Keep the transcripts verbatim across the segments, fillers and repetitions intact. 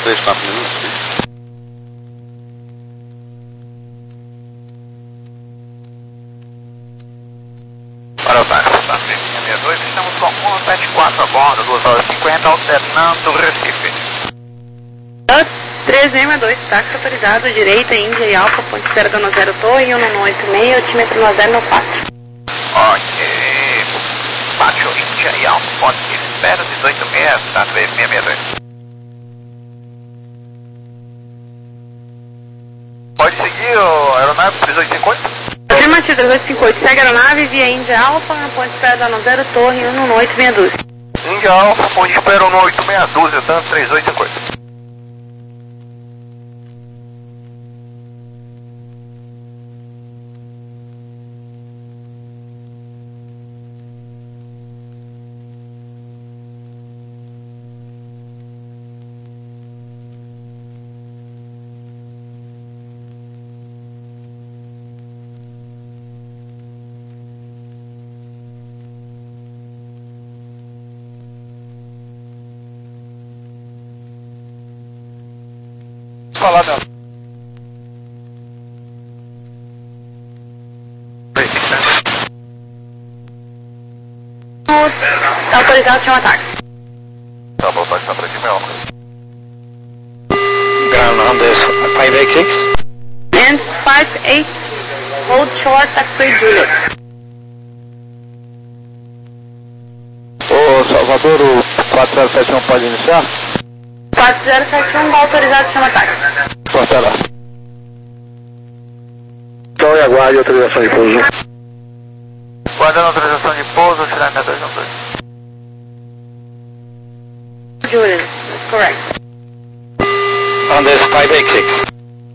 três, quatro minutos. Para o táxi, tá seis seis dois, estamos com cento e setenta e quatro a bordo, duas horas e cinquenta, alternando Recife. três seis dois, táxi autorizado, direita, Índia e Alfa, ponte zero zero zero Torre, um um oito seis, altímetro nove zero nove quatro. Ok, Pátio Índia e Alfa, ponte zero dezoito seis, tá três seis seis dois. Pode seguir, o aeronave três oito cinco oito? Afirmativo, três oito cinco oito, segue a aeronave via Índia Alfa, ponte zero zero zero Torre, um um oito seis dois. Índia Alfa, ponte espera um oito seis dois, tanto três oito cinco oito. Falar dela. Tá autorizado, chama táxi. Tá bom, táxi tá pra cima, meu. Ground on this five eight six. And five eight, hold short, taxi Juliet. Ô Salvador, o quatro zero sete um pode iniciar? quatro zero sete um, tá autorizado, chama táxi. Porta lá. Então e aguarde autorização de pouso. Guardando autorização de pouso, tirar minha dois um dois. Juliet, that's correct. On this five eight six.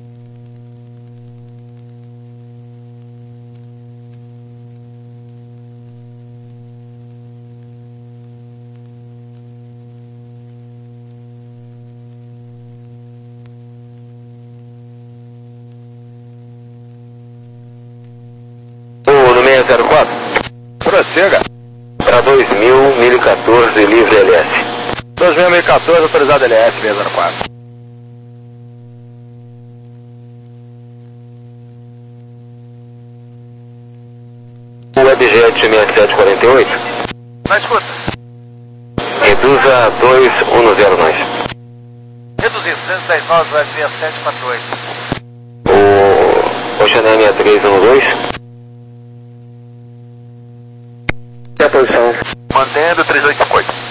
zero quatro. Prossiga. Para dois mil, mil e quatorze, livre L S. dois mil, mil e quatorze, autorizado L S, seis zero quatro. Webjet sessenta e sete quarenta e oito. Na escuta. Reduza a dois um zero nós. Reduzido, duzentos e dez nós, Web sessenta e sete quarenta e oito. O Ocean sessenta e três um dois. E a posição? Mantendo três oito cinco oito.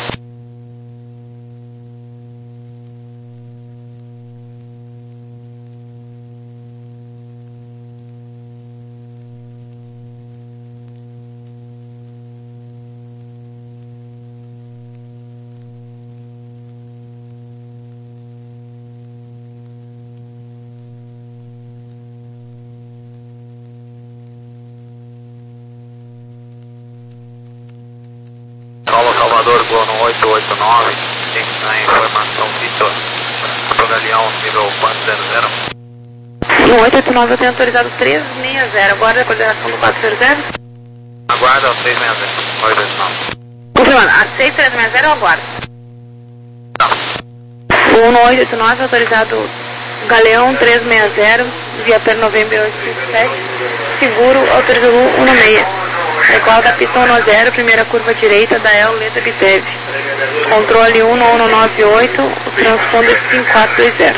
Paulo Salvador, Gono oito oito nove, tem na informação Vitor, pro Galeão, nível quatro zero zero. No oito oito nove eu tenho autorizado três seis zero, aguarda a coordenação do quatro zero zero. Aguarda o três seis zero, oito oito nove. Confirmando, aceito três seis zero ou aguarda? Tá. O no oito oito nove autorizado Galeão três seis zero, via per November oito cinco sete, seguro, autorizado um seis. Recuado da pista um zero, primeira curva direita da El Leda Bitev. Controle um um nove oito, o transponder cinco quatro dois zero.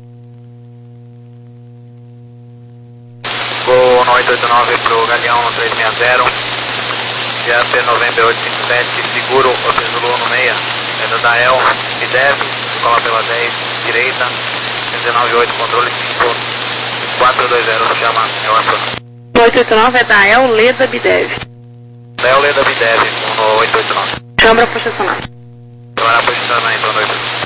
Gol no oito oito nove pro Galeão no três seis zero, via per November oito cinco sete, seguro, autorizado um seis. Venda da El Bitev, escola pela dez, direita, dezenove oito, controle cinco quatro dois zero, chama El Arthur. oito oito nove é da El Leda Bitev. Léo Leda Bidev, no oito oito nove. Câmara posicionar. Câmara posicionamento no oito oito nove.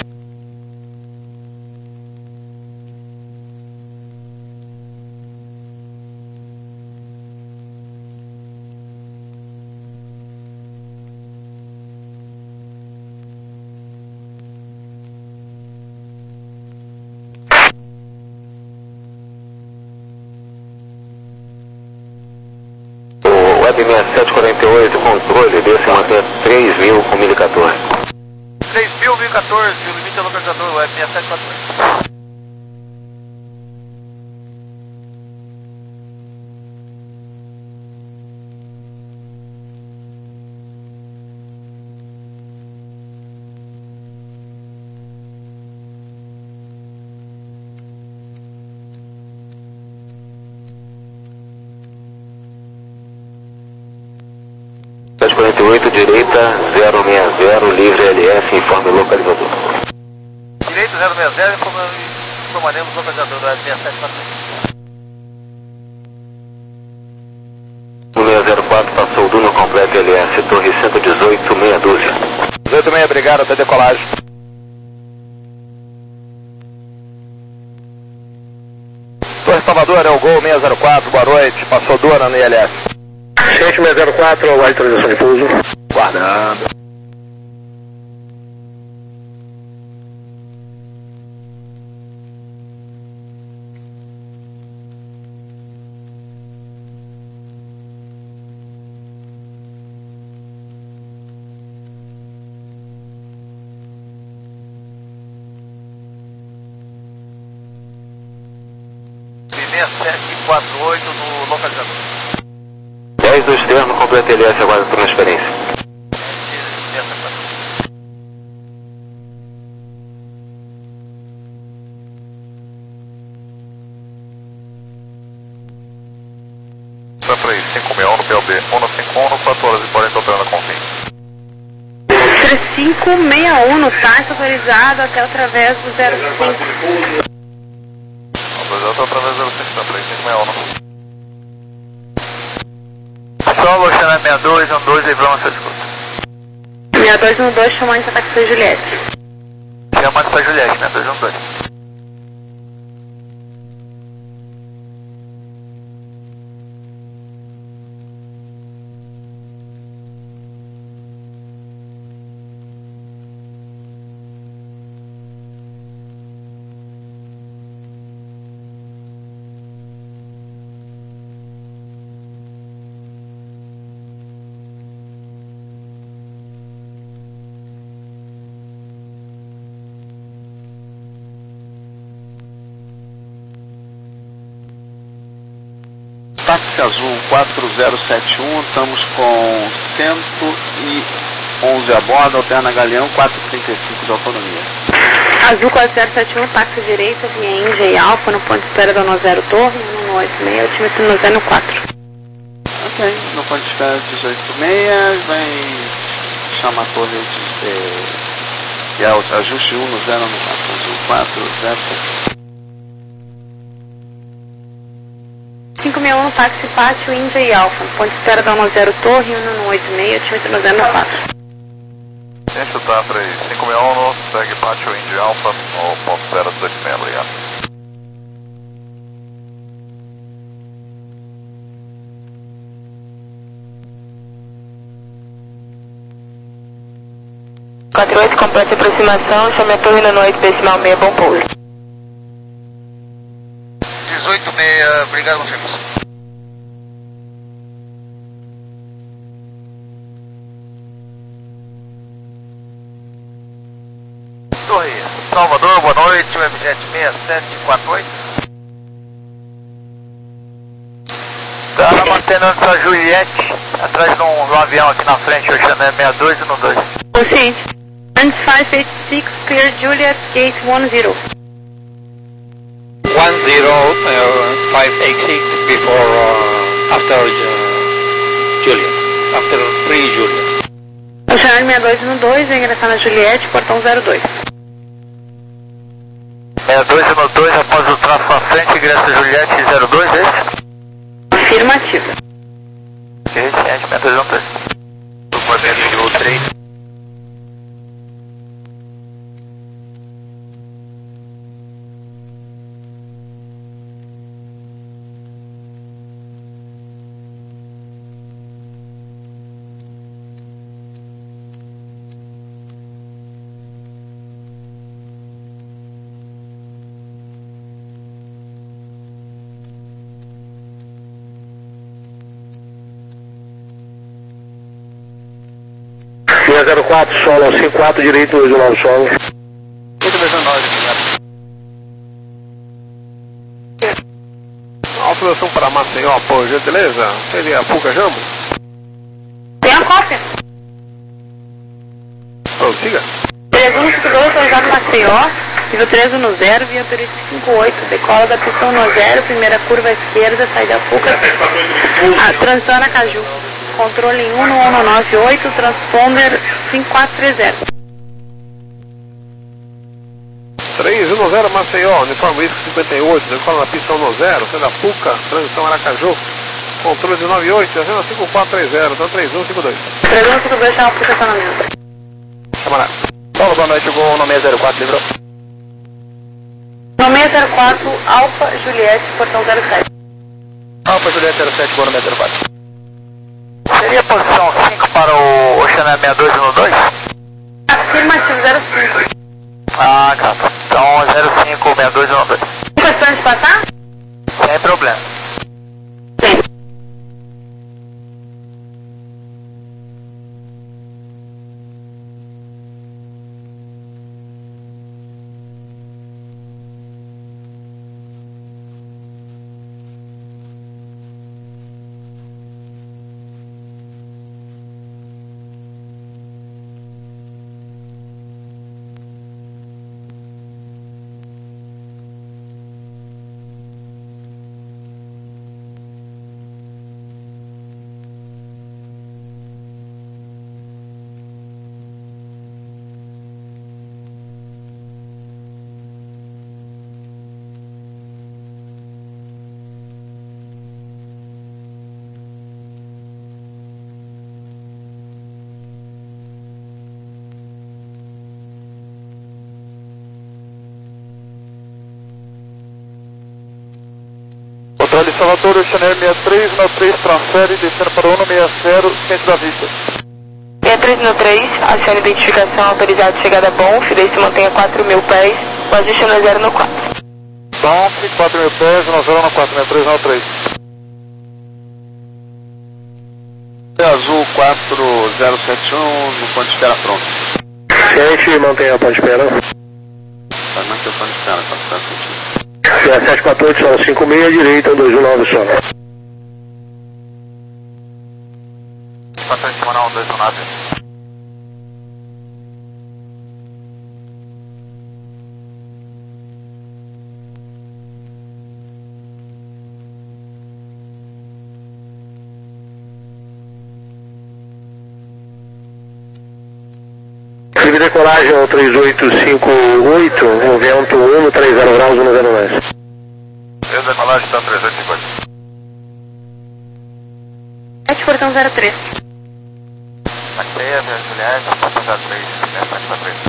Web sessenta e sete quarenta e oito, controle, desse manter três mil com mil e quatorze. três mil, mil e quatorze, o limite é localizador, Web sessenta e sete quarenta e oito. oito, direita, zero seis zero, livre L S, informe o localizador. Direita zero seis zero, informaremos o localizador da sessenta e sete quatro. um seis zero quatro, passou o túnel completo L S, torre cento e dezoito, meia dúzia. dezoito meia, obrigado, até decolagem. Torre Salvador, é o Gol seis zero quatro, boa noite, passou Dona no I L S. sete seis zero quatro, aguarde transição de pouso. Guardando. seis sete quatro oito no localizador. dez do externo, completo L S, aguarda transferência. Só para isso, cinco seis um no P L B, um no cinco um, quatro horas e quarenta operando com fim. cinco seis um no táxi autorizado até através do zero cinco. Autorizado através do zero cinco, tá para aí, cinco seis um. Solo, Xané seis dois um dois, livrão, você escuta. seis dois um dois, chamando de ataque para Juliette. Chamando para Juliette, seis dois um dois. Táxi Azul quatro zero sete um, estamos com cento e onze a bordo, alterna Galeão, quatrocentos e trinta e cinco de autonomia. Azul quatro zero sete um, táxi direita, via Índia e Alfa, no ponto de espera da nove zero Torre, um oito seis, altímetro nove zero quatro. Ok, no ponto de espera dezoito seis, vem chama a torre de, de, de ajuste um no zero no quatro, Azul quatro zero sete um. cinco seis um, táxi Pátio, Índia e Alfa, ponto de espera da nove zero Torre, um oito seis, altímetro nove zero quatro. Deixa eu tá para aí, cinco seis um, segue Pátio, Índia Alfa, no ponto de espera dezoito seis, obrigado. quatro oito, completa aproximação, chame a torre no oito decimal seis, bom pouso. dezoito seis, obrigado, bom serviço. Torre Salvador, boa noite, Webjet seis sete quatro oito. Tá mantendo essa Juliette, atrás de um, de um avião aqui na frente, o Xané seis dois e no dois. Consciente. And five eight six, clear Juliet, gate one zero. one zero, uh, five eight six before, uh, after uh, Juliet, after pre-Juliet. O Xané seis dois no dois, vai ingressar na Juliette, portão zero dois. seis dois e no dois, após o tráfego à frente, ingressa Juliette zero dois, é isso? Afirmativa. Que recente, seis dois um três. O modelo três. seis zero quatro, solo, cinco quatro, direito, isolado solo. oito dezenove, obrigado. Autorização para Maceió, por gentileza, seria Fuca Jambo? Tem a cópia. Prossiga. três um cinco dois, autorizado Maceió, nível três um zero, via perícia cinco oito, decola da pistão no zero, primeira curva à esquerda, sai da Fuca, a transição Aracaju. controle em um um nove oito, transponder cinco quatro três zero. três um zero Maceió, uniforme Whisky cinquenta e oito, decola na pista um zero, sai da Puca, transição Aracaju, controle de nove oito, dezena cinco quatro três zero, então três um cinco dois. três um cinco dois, chama para o estacionamento. Camarada. Paulo, boa noite, chegou no seis zero quatro, livrou. No seis zero quatro, Alfa Juliette, portão zero sete. Alfa Juliette zero sete, boa no seis zero quatro. Seria a posição cinco para o Oceanet sessenta e dois no dois? Afirmativo zero cinco. Ah, cara. Então zero cinco, sessenta e dois no dois. Questões de passar? Sem problema. Sim. Controle Salvador, Oceanet sessenta e três no três, transfere, descendo para o um seis zero, centro da vista. sessenta e três no três, acione identificação, autorizado, chegada bom, Fidei se mantenha quatro mil pés, position no zero no quatro. Donk, quatro mil pés, no zero no quatro, sessenta e três no três. Azul quatro zero sete um, no ponto de espera pronto. Sete, mantenha a ponte de espera. Vai manter o ponto de espera, quatro zero sete um. sete quatro oito, são cinco seis, direita, dois um nove, só. Passando em cima não, dois um nove. Livre decolagem três oito cinco oito, o vento um, três zero graus, um zero mais. Livre decolagem está três oito cinco oito. sete, portão zero três. Mateia, Juliette, portão zero três, sete quatro três.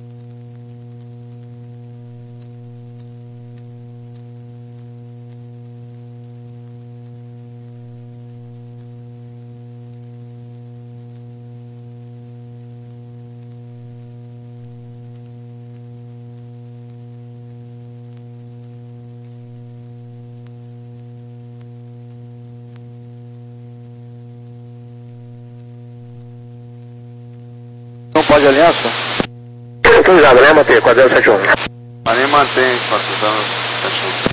Não pode aliança? Autorizado, né, Mateia? quatro zero sete um. Ali mantém quatro zero sete um.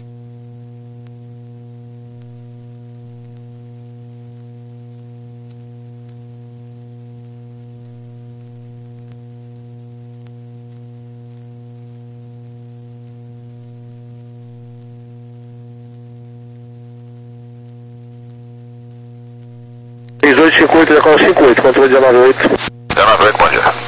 três oito cinco oito, decola cinco oito, controle dezenove oito. dezenove oito, bom dia.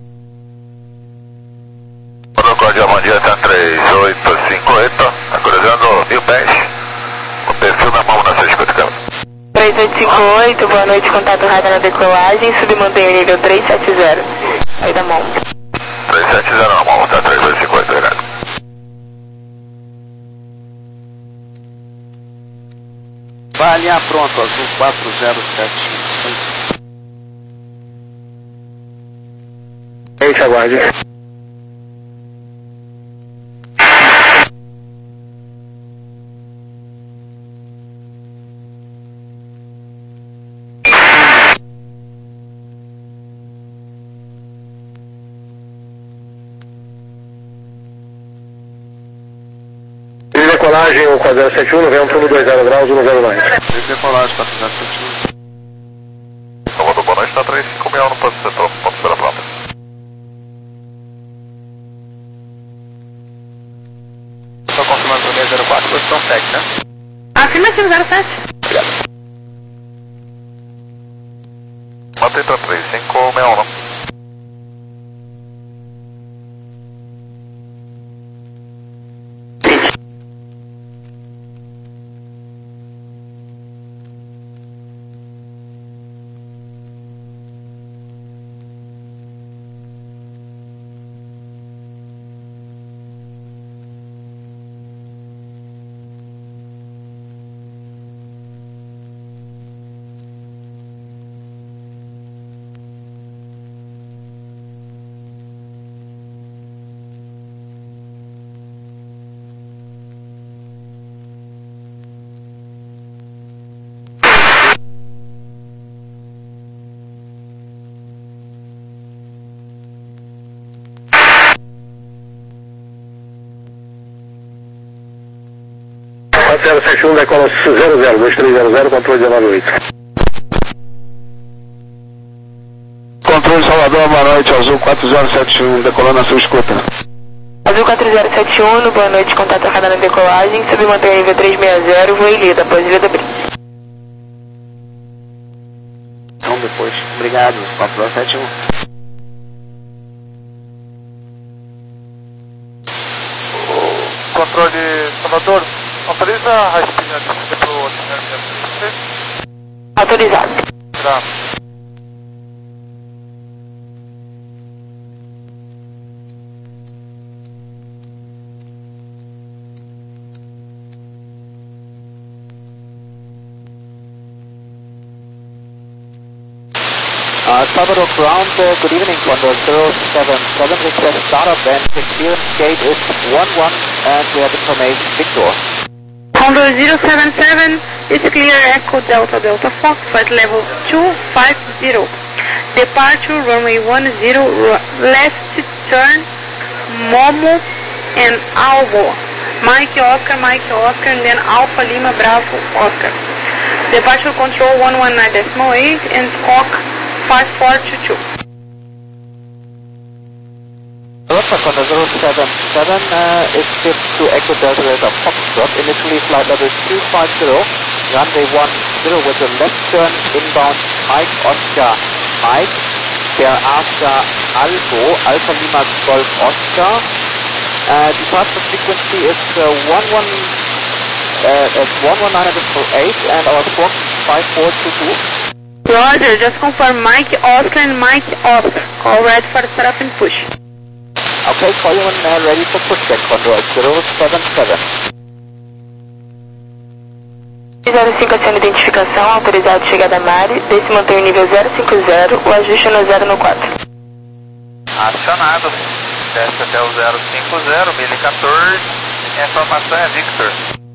Protocolo bom dia, tá três oito cinco oito, cruzando mil pés, o perfil na mão na seis cinquenta câmera. três oito cinco oito, boa noite, contato rádio na decolagem, submantenha nível três sete zero. Aí da mão. três sete zero na mão, tá três oito cinco oito, obrigado. Vai alinhar pronto, azul quatro zero sete um. Gente, aguarde. Decolagem, o quatro zero sete um, vento um dois zero graus, um zero mais. Decolagem quatro zero sete um. Salvador, boa noite, tá três cinco seis no ponto de setor, ponto de espera pronta. Estou confirmando o seis zero quatro, posição sete, né? Afirmativo zero sete. Obrigado. passei para três cinco seis um. zero sete um, decola zero zero dois três zero zero, controle dezenove oito. Controle Salvador, boa noite, Azul quatro zero sete um, decolando a sua escuta. Azul quatro zero sete um, boa noite, contato radar na decolagem, submantém nível trezentos e sessenta, voo Ilha, após Ilha da Brisa. Então depois, obrigado, quatro zero sete um. Controle Salvador, autoriza a high-speed na descida para o Oceanário sessenta e três? Autorizado. Tá. Uh, Salvador Ground, uh, good evening, Condor zero seven seven, request startup and the clearance gate is one one and we have information Victor. Condor zero seven seven, it's clear Echo Delta Delta Fox, flight level two five zero. Departure runway one zero, left turn, Momo and Alvo. Mike Oscar, Mike Oscar, and then Alpha Lima Bravo Oscar. Departure control one one nine point eight and squawk five four two two. Roger, Condor zero seven seven uh, is shipped to Echo Delta Delta Foxtrot, initially flight level two five zero, runway one zero with a left turn inbound Mike Oscar Mike, thereafter Alpha, Alpha Lima Golf Oscar. Uh, departure frequency is uh, one one uh, at one one nine point eight and our squawk five four two two. Roger, just confirm Mike Oscar and Mike Oscar. Call red for setup and push. Okay, call you when uh, ready for pushback, Condor zero seven seven. zero cinco aciona identificação, autorizado chegada a Mari, desse mantém o nível zero cinco zero, o ajuste no zero no quatro. Acionado, desce até o zero cinco zero, mil e quatorze, a informação é Victor.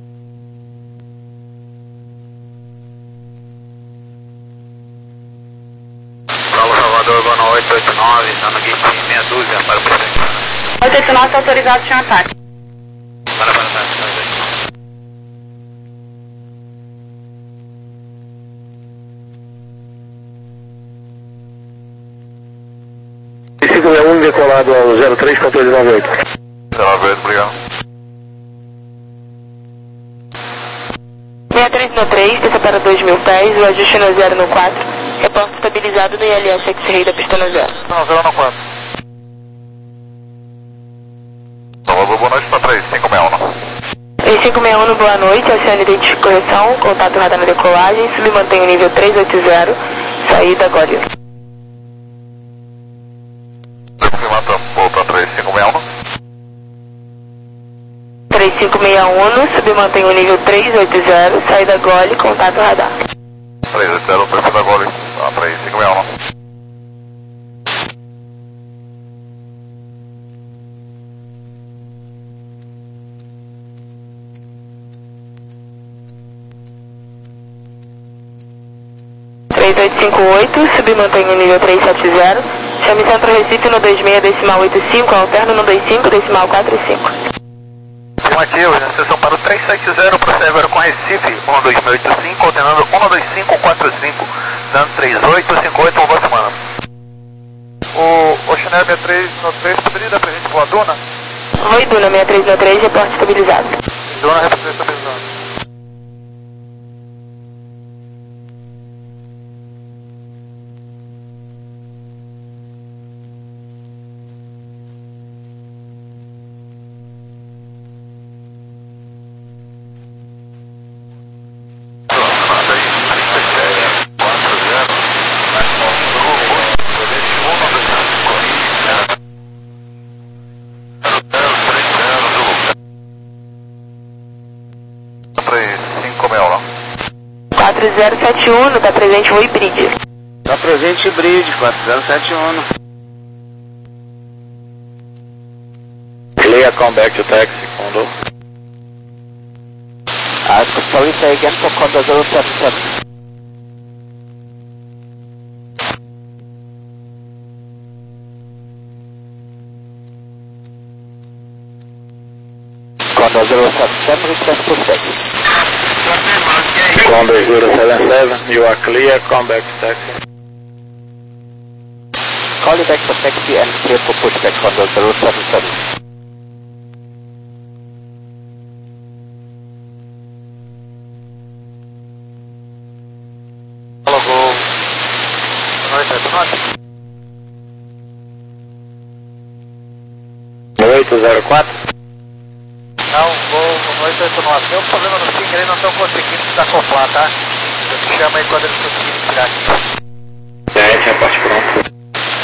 Bravo Salvador, boa noite, oito oito nove, está no gate meia dúzia, para o presente. oito oito nove, autorizado sem ataque. Para, para, para, para. cinco seis um, decolado ao zero três, controle dezenove oito. dezenove oito, obrigado. seis três no três, desça para dois mil pés, o ajuste no zero no quatro. Reporte estabilizado no I L S X-Ray da pista no zero. Não, zero no quatro. Salvador, boa noite para três cinco seis um. três cinco seis um, boa noite, acione identificação, correção, contato radar na decolagem, submantém o nível trezentos e oitenta, saída agora. Confirmando, vou para três cinco seis um. três cinco seis um, submantém o nível trezentos e oitenta, saída Gole, contato radar. três oito zero, perfil da Gole, a três cinco seis um. três oito cinco oito, submantém o nível trezentos e setenta, chame Centro Recife no dois seis, decimal oitenta e cinco, alterno no vinte e cinco, decimal quatro e cinco. Afirmativo, sessão para o trezentos e setenta, procede agora com Recife, um dois oito cinco, alternando um dois cinco quatro cinco, dando três oito cinco oito, boa semana. O Oceanário sessenta e três no três, poderia dar presente com a Duna? Oi, Duna, sessenta e três no três, reporte estabilizado. Duna, reporte estabilizado. quatro zero sete um, tá presente o híbrido. Tá presente híbrido, quatro zero sete um. Clear, come back to taxi, Condor. Uh, sorry, say again for Condor zero seven seven. Condor zero seven seven, request for taxi. Condor zero seven seven, you are clear, come back to taxi. Call you back for taxi and clear for pushback, Condor zero seven seven. oito zero quatro? Não, vou oito oito nove. Deu problema no Singer, eles não estão conseguindo desacoplar, tá? Eu te chamo aí quando eles conseguirem tirar aqui. É, tinha parte pronta.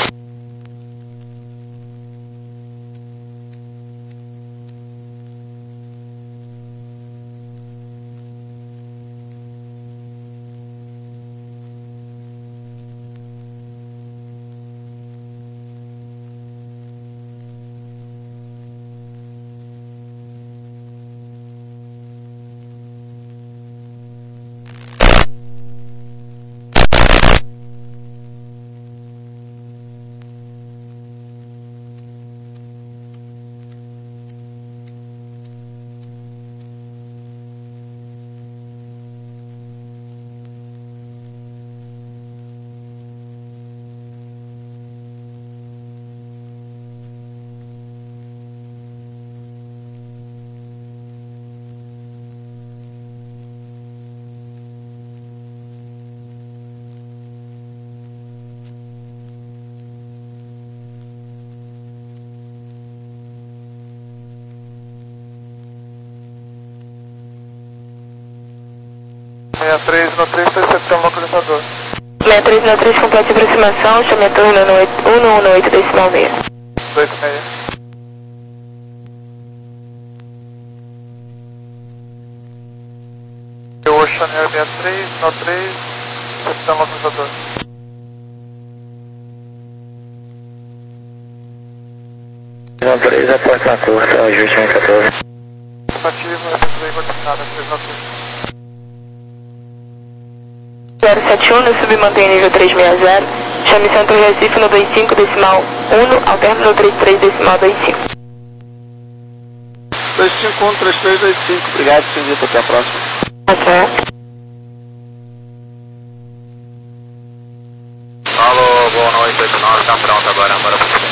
sessenta e três no três, recepção localizador. sessenta e três no três, completa aproximação, chame a turno no um um um oito decimal seis. dois seis. Ocean Air sessenta e três no três, recepção localizador. No três, aporta curta, ajuste um quatorze. Ativo, recepção coordenada, três no três. zero sete um, no submantém nível trezentos e sessenta, chame Centro Recife no vinte e cinco decimal um, alterno no trinta e três decimal vinte e cinco. dois cinco um três três dois cinco, obrigado, senhorita, até a próxima. Tá certo. Alô, boa noite, oito nove, tá pronto agora, agora você.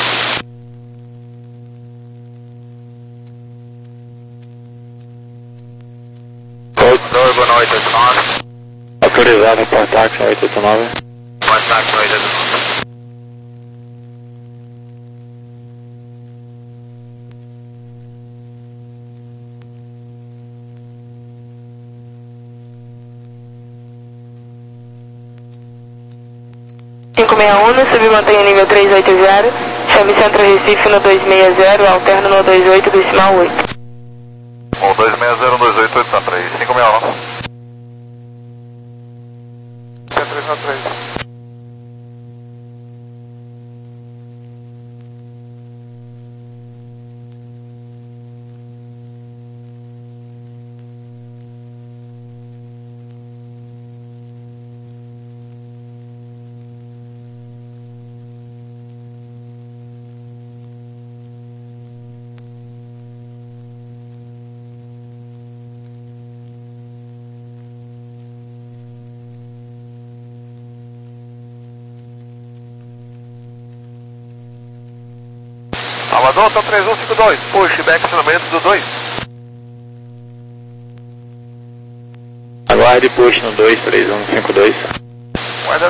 Oi, boa noite, oito nove. Autorizado para táxi oito oito nove. Pode táxi oito oito nove. cinco seis um, no submantém nível trezentos e oitenta, chame Centro Recife no duzentos e sessenta, alterno no vinte e oito decimal oito. O dois seis zero dois oito oito três, cinco seis um. três na três. Salvador, tá três um cinco dois, pushback acionamento do dois. Aguarde push no dois três um cinco dois. Guarda.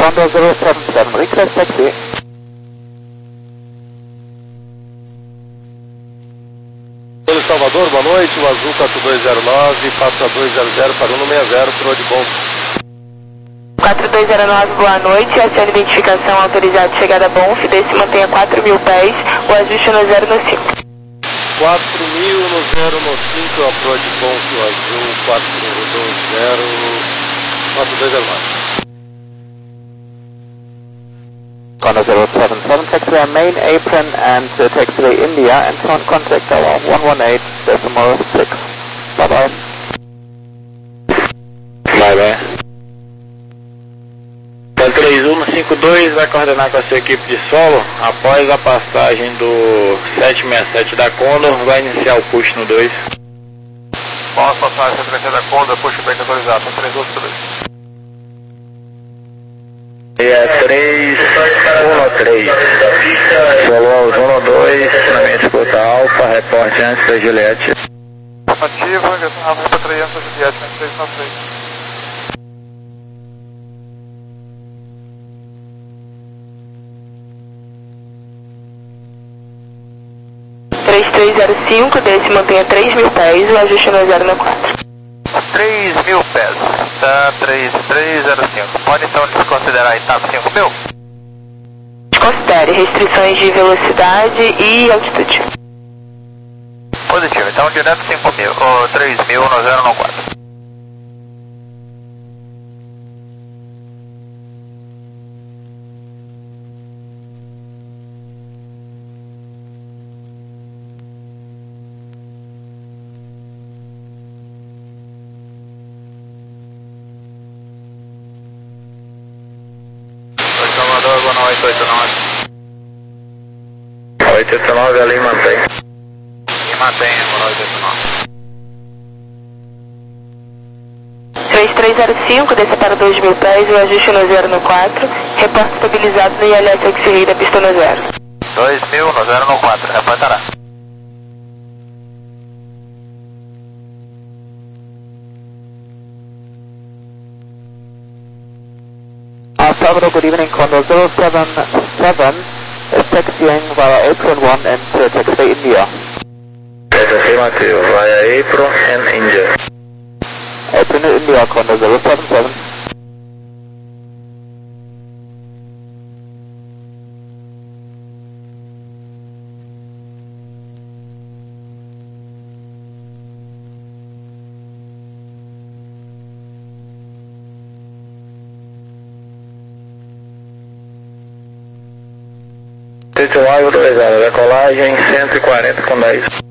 Condor zero seven seven, request taxi. Salvador, boa noite, o azul quatro dois zero nove, passa dois zero zero para um seis zero, pro de bom. quatro dois zero nove, boa noite, acione identificação autorizada de chegada Bonf, desce mantenha quatro mil pés, o ajuste no zero no cinco. quatro mil no zero no cinco, pro de Bonf, o azul quatro dois zero, quatro dois zero nove. Condor zero seven seven, taxiway main apron and uh, taxiway India and con contact tower one one eight decimal six. Bye bye. Bye bye. Então três um no cinco dois vai coordenar com a sua equipe de solo. Após a passagem do sete seis sete da Condor, vai iniciar o push no dois. Após a passagem do sete seis sete da Condor, push back autorizado, três um no dois. É três um três, solo ao zona dois, na minha escuta alfa, reporte antes da Juliette. Afirmativo, ingressão rápida para três antes da Juliette, três nove três. três três zero cinco, desce mantenha três mil pés, o ajuste no zero no quatro. três mil pés, tá três três zero cinco. Pode então desconsiderar a etapa cinco mil? Considere restrições de velocidade e altitude. Positivo, então direto cinco mil, ou três mil no zero no quatro. Salvador, boa noite, oito nove. oito oito nove ali mantém. E mantenha, boa noite, oito nove. três três zero cinco, desce para dois mil pés, o ajuste no zero no quatro, reporte estabilizado no I L S X-Ray da pista no zero. dois mil no zero no quatro, reportará. Uh, Salvador, good evening, Condor zero seven seven is taxiing via apron one and uh, taxiway India. It's affirmative, via apron and India. Apron India, Condor zero seven seven. Tito Lago dois zero, decolagem cento e quarenta com dez.